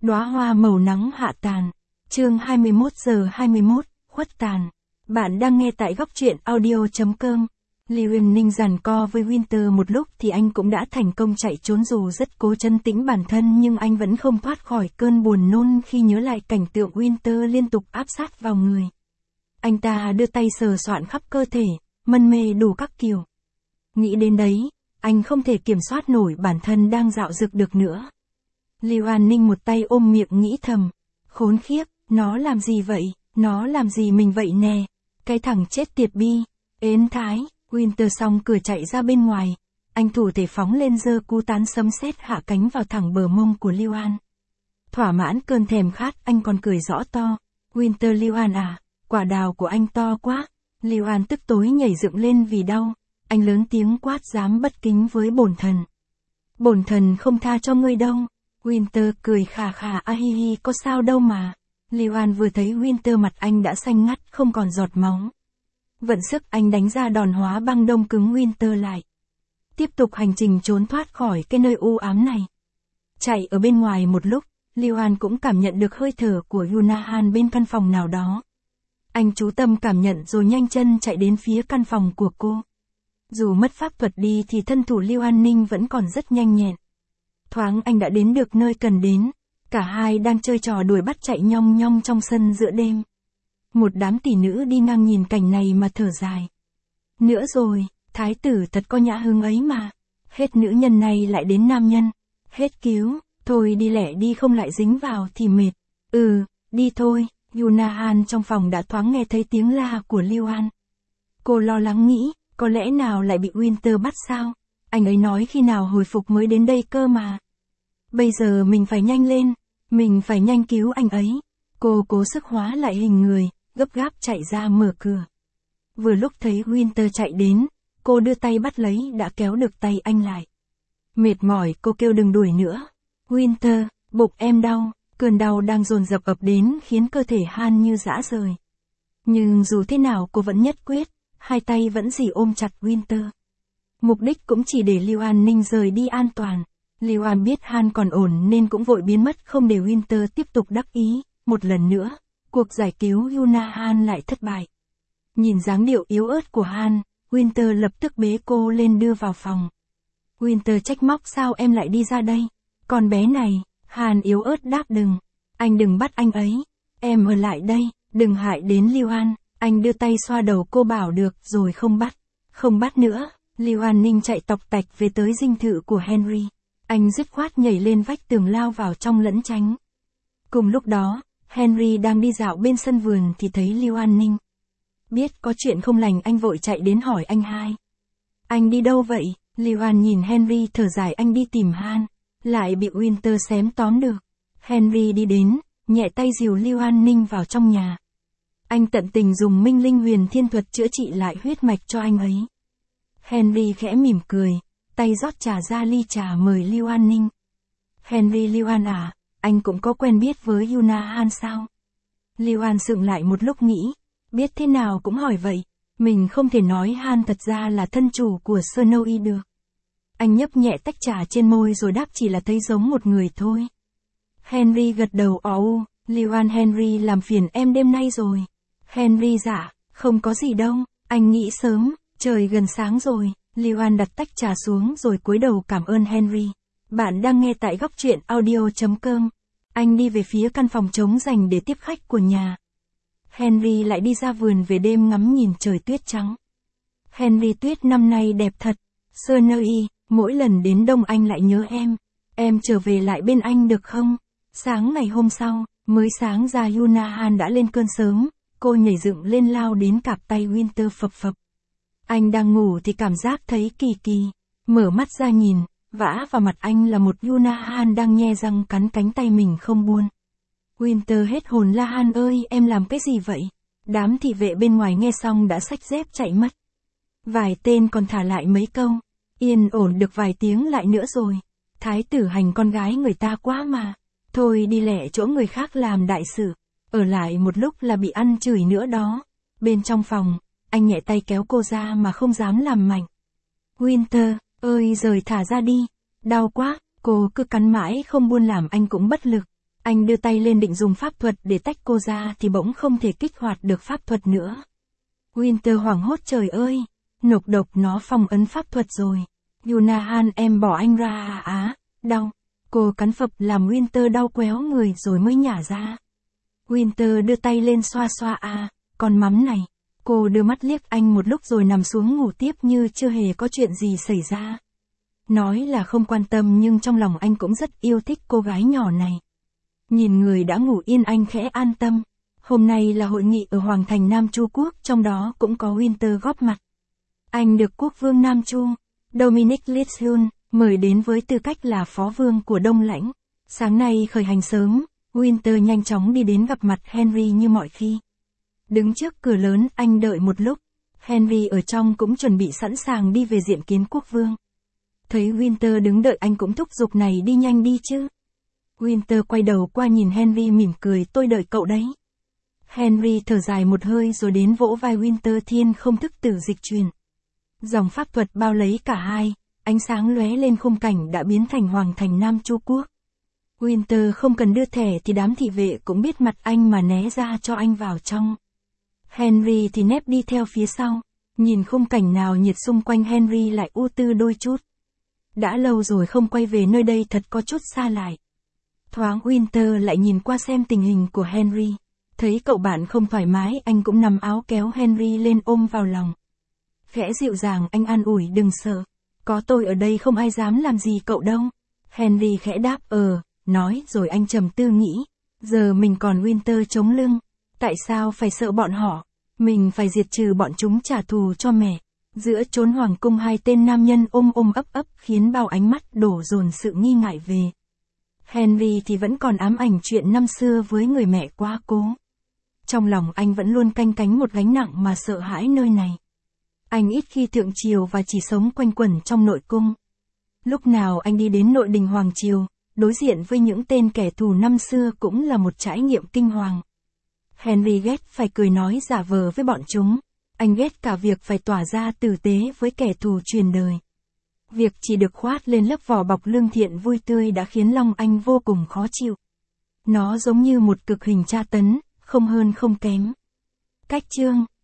Đóa hoa màu nắng hạ tàn. Chương 21:21, khuất tàn. Bạn đang nghe tại góc truyện audio.com. Liuan Ninh giằng co với Winter một lúc thì anh cũng đã thành công chạy trốn, dù rất cố trấn tĩnh bản thân nhưng anh vẫn không thoát khỏi cơn buồn nôn khi nhớ lại cảnh tượng Winter liên tục áp sát vào người. Anh ta đưa tay sờ soạn khắp cơ thể, mân mê đủ các kiểu. Nghĩ đến đấy, anh không thể kiểm soát nổi bản thân đang dạo dực được nữa. Liuan Ninh một tay ôm miệng nghĩ thầm, khốn khiếp, nó làm gì vậy, nó làm gì mình vậy nè, cái thằng chết tiệt bi, ến thái. Winter xong cửa chạy ra bên ngoài, anh thủ thể phóng lên giơ cú tán sấm sét hạ cánh vào thẳng bờ mông của Liuan. Thỏa mãn cơn thèm khát, anh còn cười rõ to, Winter Liuan à, quả đào của anh to quá. Liuan tức tối nhảy dựng lên vì đau, anh lớn tiếng quát dám bất kính với bổn thần. Bổn thần không tha cho ngươi đâu. Winter cười khà khà, a hi hi, có sao đâu mà. Liuan vừa thấy Winter mặt anh đã xanh ngắt không còn giọt máu. Vận sức anh đánh ra đòn hóa băng đông cứng Winter lại. Tiếp tục hành trình trốn thoát khỏi cái nơi u ám này. Chạy ở bên ngoài một lúc, Liuan cũng cảm nhận được hơi thở của Yunahan bên căn phòng nào đó. Anh chú tâm cảm nhận rồi nhanh chân chạy đến phía căn phòng của cô. Dù mất pháp thuật đi thì thân thủ Liuan Ninh vẫn còn rất nhanh nhẹn. Thoáng anh đã đến được nơi cần đến. Cả hai đang chơi trò đuổi bắt chạy nhong nhong trong sân giữa đêm. Một đám tỷ nữ đi ngang nhìn cảnh này mà thở dài. Nữa rồi, thái tử thật có nhã hứng ấy mà. Hết nữ nhân này lại đến nam nhân. Hết cứu, thôi đi lẹ đi không lại dính vào thì mệt. Đi thôi. Yunahan trong phòng đã thoáng nghe thấy tiếng la của Liuan. Cô lo lắng nghĩ, có lẽ nào lại bị Winter bắt sao? Anh ấy nói khi nào hồi phục mới đến đây cơ mà. Bây giờ mình phải nhanh lên, mình phải nhanh cứu anh ấy. Cô cố sức hóa lại hình người, gấp gáp chạy ra mở cửa. Vừa lúc thấy Winter chạy đến, cô đưa tay bắt lấy đã kéo được tay anh lại. Mệt mỏi cô kêu đừng đuổi nữa. Winter, bụng em đau, cơn đau đang dồn dập ập đến khiến cơ thể Han như rã rời. Nhưng dù thế nào cô vẫn nhất quyết, hai tay vẫn dì ôm chặt Winter. Mục đích cũng chỉ để Liuan Ninh rời đi an toàn. Liuan biết Han còn ổn nên cũng vội biến mất không để Winter tiếp tục đắc ý. Một lần nữa, cuộc giải cứu Yunahan lại thất bại. Nhìn dáng điệu yếu ớt của Han, Winter lập tức bế cô lên đưa vào phòng. Winter trách móc sao em lại đi ra đây? Con bé này, Han yếu ớt đáp đừng. Anh đừng bắt anh ấy. Em ở lại đây, đừng hại đến Liuan. Anh đưa tay xoa đầu cô bảo được rồi không bắt. Không bắt nữa. Liuan Ninh chạy tọc tạch về tới dinh thự của Henry. Anh dứt khoát nhảy lên vách tường lao vào trong lẫn tránh. Cùng lúc đó, Henry đang đi dạo bên sân vườn thì thấy Liuan Ninh. Biết có chuyện không lành anh vội chạy đến hỏi anh hai. Anh đi đâu vậy? Liuan nhìn Henry thở dài, anh đi tìm Han. Lại bị Winter xém tóm được. Henry đi đến, nhẹ tay dìu Liuan Ninh vào trong nhà. Anh tận tình dùng minh linh huyền thiên thuật chữa trị lại huyết mạch cho anh ấy. Henry khẽ mỉm cười, tay rót trà ra ly trà mời Liuan Ninh. Henry, Liuan à, anh cũng có quen biết với Yunahan sao? Liuan sững lại một lúc nghĩ, biết thế nào cũng hỏi vậy, mình không thể nói Han thật ra là thân chủ của Snowy được. Anh nhấp nhẹ tách trà trên môi rồi đáp chỉ là thấy giống một người thôi. Henry gật đầu Liuan, Henry làm phiền em đêm nay rồi. Henry dạ, không có gì đâu, anh nghĩ sớm, trời gần sáng rồi. Liuan đặt tách trà xuống rồi cúi đầu cảm ơn Henry. Bạn đang nghe tại góc truyện audio.com. Anh đi về phía căn phòng trống dành để tiếp khách của nhà. Henry lại đi ra vườn về đêm ngắm nhìn trời tuyết trắng. Henry, tuyết năm nay đẹp thật. Snowy, mỗi lần đến đông anh lại nhớ em trở về lại bên anh được không? Sáng ngày hôm sau, mới sáng ra Yunahan đã lên cơn sớm, cô nhảy dựng lên lao đến cạp tay Winter phập phập. Anh đang ngủ thì cảm giác thấy kỳ kỳ, mở mắt ra nhìn, vã vào mặt anh là một Yunahan đang nhe răng cắn cánh tay mình không buông. Winter hết hồn la, Han ơi em làm cái gì vậy? Đám thị vệ bên ngoài nghe xong đã xách dép chạy mất. Vài tên còn thả lại mấy câu, yên ổn được vài tiếng lại nữa rồi. Thái tử hành con gái người ta quá mà. Thôi đi lẹ chỗ người khác làm đại sự, ở lại một lúc là bị ăn chửi nữa đó. Bên trong phòng, anh nhẹ tay kéo cô ra mà không dám làm mạnh. Winter, ơi rời thả ra đi, đau quá, cô cứ cắn mãi không buông làm anh cũng bất lực. Anh đưa tay lên định dùng pháp thuật để tách cô ra thì bỗng không thể kích hoạt được pháp thuật nữa. Winter hoảng hốt, trời ơi, nộp độc, nó phong ấn pháp thuật rồi. Yunahan, em bỏ anh ra á, đau. Cô cắn phập làm Winter đau quéo người rồi mới nhả ra. Winter đưa tay lên xoa xoa, con mắm này. Cô đưa mắt liếc anh một lúc rồi nằm xuống ngủ tiếp như chưa hề có chuyện gì xảy ra. Nói là không quan tâm nhưng trong lòng anh cũng rất yêu thích cô gái nhỏ này. Nhìn người đã ngủ yên anh khẽ an tâm. Hôm nay là hội nghị ở Hoàng thành Nam Chu Quốc, trong đó cũng có Winter góp mặt. Anh được quốc vương Nam Chu, Dominic Lithium, mời đến với tư cách là phó vương của Đông Lãnh. Sáng nay khởi hành sớm, Winter nhanh chóng đi đến gặp mặt Henry như mọi khi. Đứng trước cửa lớn anh đợi một lúc, Henry ở trong cũng chuẩn bị sẵn sàng đi về diện kiến quốc vương. Thấy Winter đứng đợi anh cũng thúc giục, này đi nhanh đi chứ. Winter quay đầu qua nhìn Henry mỉm cười, tôi đợi cậu đấy. Henry thở dài một hơi rồi đến vỗ vai Winter, thiên không thức tử dịch truyền. Dòng pháp thuật bao lấy cả hai, ánh sáng lóe lên, khung cảnh đã biến thành Hoàng thành Nam Chu Quốc. Winter không cần đưa thẻ thì đám thị vệ cũng biết mặt anh mà né ra cho anh vào trong. Henry thì nép đi theo phía sau, nhìn khung cảnh nào nhiệt xung quanh Henry lại ưu tư đôi chút. Đã lâu rồi không quay về nơi đây, thật có chút xa lại. Thoáng Winter lại nhìn qua xem tình hình của Henry. Thấy cậu bạn không thoải mái, anh cũng nằm áo kéo Henry lên ôm vào lòng. Khẽ dịu dàng anh an ủi, đừng sợ. Có tôi ở đây không ai dám làm gì cậu đâu. Henry khẽ đáp nói rồi anh trầm tư nghĩ. Giờ mình còn Winter chống lưng. Tại sao phải sợ bọn họ? Mình phải diệt trừ bọn chúng trả thù cho mẹ. Giữa chốn hoàng cung hai tên nam nhân ôm ấp ấp khiến bao ánh mắt đổ dồn sự nghi ngại về. Henry thì vẫn còn ám ảnh chuyện năm xưa với người mẹ quá cố. Trong lòng anh vẫn luôn canh cánh một gánh nặng mà sợ hãi nơi này. Anh ít khi thượng triều và chỉ sống quanh quẩn trong nội cung. Lúc nào anh đi đến nội đình hoàng triều, đối diện với những tên kẻ thù năm xưa cũng là một trải nghiệm kinh hoàng. Henry ghét phải cười nói giả vờ với bọn chúng. Anh ghét cả việc phải tỏ ra tử tế với kẻ thù truyền đời. Việc chỉ được khoác lên lớp vỏ bọc lương thiện vui tươi đã khiến lòng anh vô cùng khó chịu. Nó giống như một cực hình tra tấn, không hơn không kém. Cách chương